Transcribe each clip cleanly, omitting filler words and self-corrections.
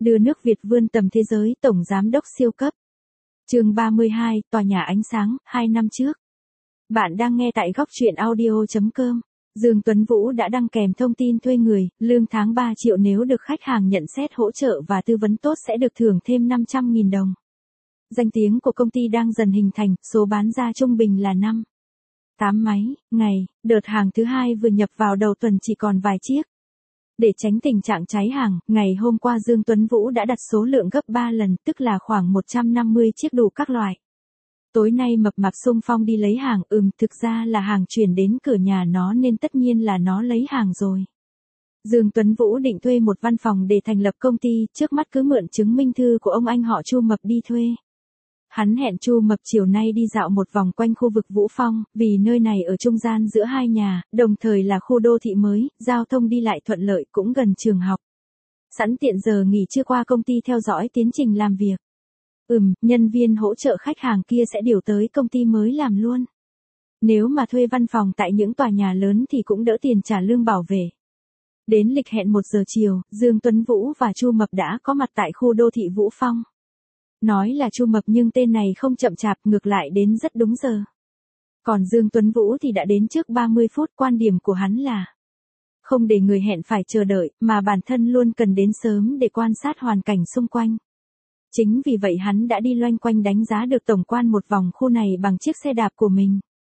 Đưa nước Việt vươn tầm thế giới, Tổng Giám đốc siêu cấp. Chương 32, Tòa nhà ánh sáng, 2 năm trước. Bạn đang nghe tại góc truyện audio.com. Dương Tuấn Vũ đã đăng kèm thông tin thuê người, lương tháng 3 triệu nếu được khách hàng nhận xét hỗ trợ và tư vấn tốt sẽ được thưởng thêm 500.000 đồng. Danh tiếng của công ty đang dần hình thành, số bán ra trung bình là 8 máy, ngày, đợt hàng thứ 2 vừa nhập vào đầu tuần chỉ còn vài chiếc. Để tránh tình trạng cháy hàng, ngày hôm qua Dương Tuấn Vũ đã đặt số lượng gấp 3 lần, tức là khoảng 150 chiếc đủ các loại. Tối nay mập mạp xung phong đi lấy hàng, thực ra là hàng chuyển đến cửa nhà nó nên tất nhiên là nó lấy hàng rồi. Dương Tuấn Vũ định thuê một văn phòng để thành lập công ty, trước mắt cứ mượn chứng minh thư của ông anh họ Chu Mập đi thuê. Hắn hẹn Chu Mập chiều nay đi dạo một vòng quanh khu vực Vũ Phong, vì nơi này ở trung gian giữa hai nhà, đồng thời là khu đô thị mới, giao thông đi lại thuận lợi cũng gần trường học. Sẵn tiện giờ nghỉ trưa qua công ty theo dõi tiến trình làm việc. Nhân viên hỗ trợ khách hàng kia sẽ điều tới công ty mới làm luôn. Nếu mà thuê văn phòng tại những tòa nhà lớn thì cũng đỡ tiền trả lương bảo vệ. Đến lịch hẹn 1 giờ chiều, Dương Tuấn Vũ và Chu Mập đã có mặt tại khu đô thị Vũ Phong. Nói là Chu Mập nhưng tên này không chậm chạp, ngược lại đến rất đúng giờ. Còn Dương Tuấn Vũ thì đã đến trước 30 phút, quan điểm của hắn là không để người hẹn phải chờ đợi, mà bản thân luôn cần đến sớm để quan sát hoàn cảnh xung quanh. Chính vì vậy hắn đã đi loanh quanh đánh giá được tổng quan một vòng khu này bằng chiếc xe đạp của mình.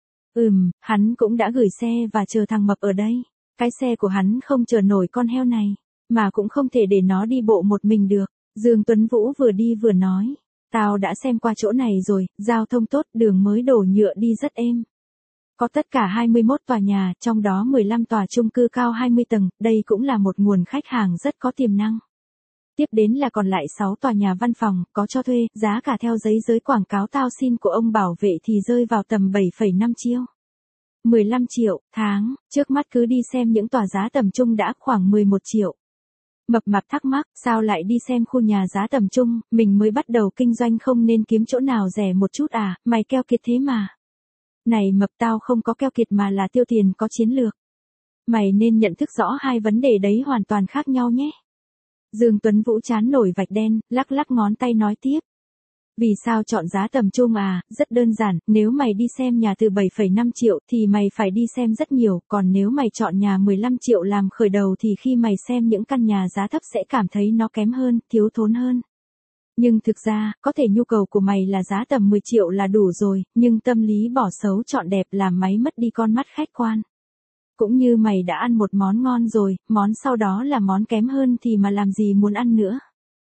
Hắn cũng đã gửi xe và chờ thằng Mập ở đây. Cái xe của hắn không chờ nổi con heo này, mà cũng không thể để nó đi bộ một mình được. Dương Tuấn Vũ vừa đi vừa nói, tao đã xem qua chỗ này rồi, giao thông tốt, đường mới đổ nhựa đi rất êm. Có tất cả 21 tòa nhà, trong đó 15 tòa chung cư cao 20 tầng, đây cũng là một nguồn khách hàng rất có tiềm năng. Tiếp đến là còn lại 6 tòa nhà văn phòng, có cho thuê, giá cả theo giấy giới quảng cáo tao xin của ông bảo vệ thì rơi vào tầm 7,5 triệu. 15 triệu, tháng, trước mắt cứ đi xem những tòa giá tầm trung đã khoảng 11 triệu. Mập mạp thắc mắc, sao lại đi xem khu nhà giá tầm trung, mình mới bắt đầu kinh doanh không nên kiếm chỗ nào rẻ một chút à, mày keo kiệt thế mà. Này Mập, tao không có keo kiệt mà là tiêu tiền có chiến lược. Mày nên nhận thức rõ hai vấn đề đấy hoàn toàn khác nhau nhé. Dương Tuấn Vũ chán nổi vạch đen, lắc lắc ngón tay nói tiếp. Vì sao chọn giá tầm trung à, rất đơn giản, nếu mày đi xem nhà từ 7,5 triệu thì mày phải đi xem rất nhiều, còn nếu mày chọn nhà 15 triệu làm khởi đầu thì khi mày xem những căn nhà giá thấp sẽ cảm thấy nó kém hơn, thiếu thốn hơn. Nhưng thực ra, có thể nhu cầu của mày là giá tầm 10 triệu là đủ rồi, nhưng tâm lý bỏ xấu chọn đẹp làm máy mất đi con mắt khách quan. Cũng như mày đã ăn một món ngon rồi, món sau đó là món kém hơn thì mà làm gì muốn ăn nữa.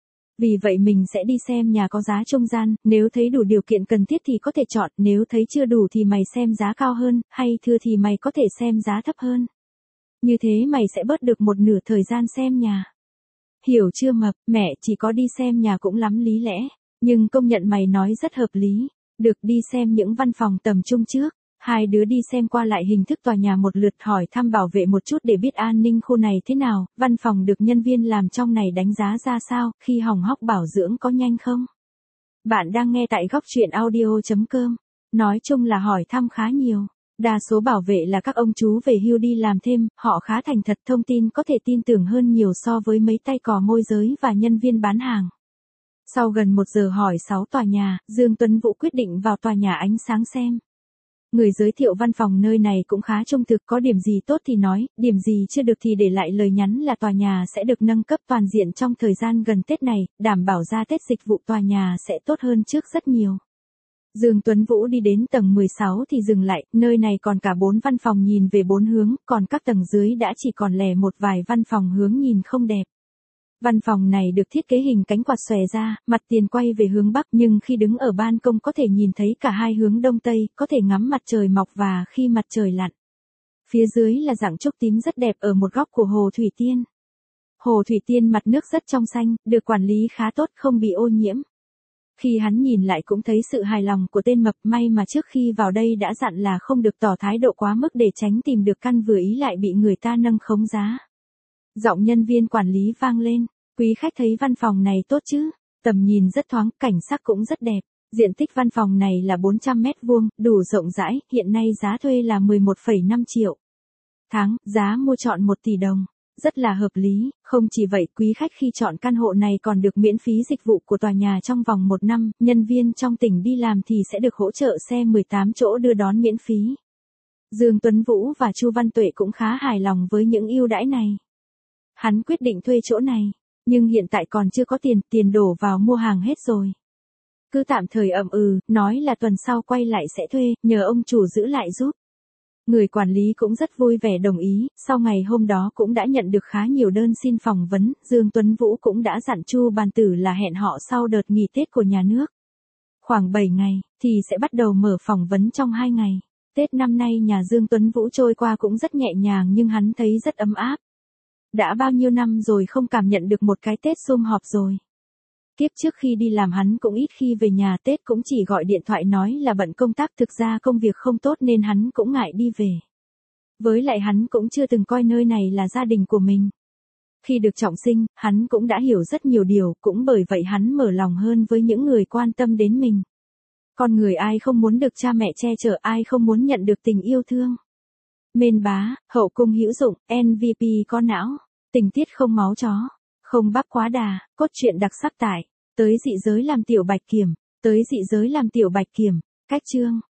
Vì vậy mình sẽ đi xem nhà có giá trung gian, nếu thấy đủ điều kiện cần thiết thì có thể chọn, nếu thấy chưa đủ thì mày xem giá cao hơn, hay thưa thì mày có thể xem giá thấp hơn. Như thế mày sẽ bớt được một nửa thời gian xem nhà. Hiểu chưa Mập, mẹ chỉ có đi xem nhà cũng lắm lý lẽ, nhưng công nhận mày nói rất hợp lý. Được, đi xem những văn phòng tầm trung trước. Hai đứa đi xem qua lại hình thức tòa nhà một lượt, hỏi thăm bảo vệ một chút để biết an ninh khu này thế nào, văn phòng được nhân viên làm trong này đánh giá ra sao, khi hỏng hóc bảo dưỡng có nhanh không. Bạn đang nghe tại góc truyện audio.com. Nói chung là hỏi thăm khá nhiều. Đa số bảo vệ là các ông chú về hưu đi làm thêm, họ khá thành thật, thông tin có thể tin tưởng hơn nhiều so với mấy tay cò môi giới và nhân viên bán hàng. Sau gần 1 giờ hỏi 6 tòa nhà, Dương Tuấn Vũ quyết định vào tòa nhà ánh sáng xem. Người giới thiệu văn phòng nơi này cũng khá trung thực, có điểm gì tốt thì nói, điểm gì chưa được thì để lại lời nhắn là tòa nhà sẽ được nâng cấp toàn diện trong thời gian gần Tết này, đảm bảo ra Tết dịch vụ tòa nhà sẽ tốt hơn trước rất nhiều. Dương Tuấn Vũ đi đến tầng 16 thì dừng lại, nơi này còn cả 4 văn phòng nhìn về 4 hướng, còn các tầng dưới đã chỉ còn lẻ một vài văn phòng hướng nhìn không đẹp. Văn phòng này được thiết kế hình cánh quạt xòe ra, mặt tiền quay về hướng Bắc, nhưng khi đứng ở ban công có thể nhìn thấy cả hai hướng Đông Tây, có thể ngắm mặt trời mọc và khi mặt trời lặn. Phía dưới là dạng trúc tím rất đẹp ở một góc của Hồ Thủy Tiên. Hồ Thủy Tiên mặt nước rất trong xanh, được quản lý khá tốt, không bị ô nhiễm. Khi hắn nhìn lại cũng thấy sự hài lòng của tên Mập, may mà trước khi vào đây đã dặn là không được tỏ thái độ quá mức để tránh tìm được căn vừa ý lại bị người ta nâng khống giá. Giọng nhân viên quản lý vang lên, quý khách thấy văn phòng này tốt chứ, tầm nhìn rất thoáng, cảnh sắc cũng rất đẹp, diện tích văn phòng này là 400 mét vuông, đủ rộng rãi, hiện nay giá thuê là 11,5 triệu. Tháng, giá mua chọn 1 tỷ đồng. rất là hợp lý, không chỉ vậy quý khách khi chọn căn hộ này còn được miễn phí dịch vụ của tòa nhà trong vòng 1 năm, nhân viên trong tỉnh đi làm thì sẽ được hỗ trợ xe 18 chỗ đưa đón miễn phí. Dương Tuấn Vũ và Chu Văn Tuệ cũng khá hài lòng với những ưu đãi này. Hắn quyết định thuê chỗ này, nhưng hiện tại còn chưa có tiền đổ vào mua hàng hết rồi. Cứ tạm thời nói là tuần sau quay lại sẽ thuê, nhờ ông chủ giữ lại giúp. Người quản lý cũng rất vui vẻ đồng ý, sau ngày hôm đó cũng đã nhận được khá nhiều đơn xin phỏng vấn, Dương Tuấn Vũ cũng đã dặn Chu Bàn Tử là hẹn họ sau đợt nghỉ Tết của nhà nước. Khoảng 7 ngày, thì sẽ bắt đầu mở phỏng vấn trong 2 ngày. Tết năm nay nhà Dương Tuấn Vũ trôi qua cũng rất nhẹ nhàng nhưng hắn thấy rất ấm áp. Đã bao nhiêu năm rồi không cảm nhận được một cái Tết sum họp rồi. Kiếp trước khi đi làm hắn cũng ít khi về nhà, Tết cũng chỉ gọi điện thoại nói là bận công tác, thực ra công việc không tốt nên hắn cũng ngại đi về. Với lại hắn cũng chưa từng coi nơi này là gia đình của mình. Khi được trọng sinh, hắn cũng đã hiểu rất nhiều điều, cũng bởi vậy hắn mở lòng hơn với những người quan tâm đến mình. Con người ai không muốn được cha mẹ che chở, ai không muốn nhận được tình yêu thương. Mên bá, hậu cung hữu dụng, MVP có não, tình tiết không máu chó, không bắp quá đà, cốt truyện đặc sắc tại, tới dị giới làm tiểu bạch kiểm, cách chương.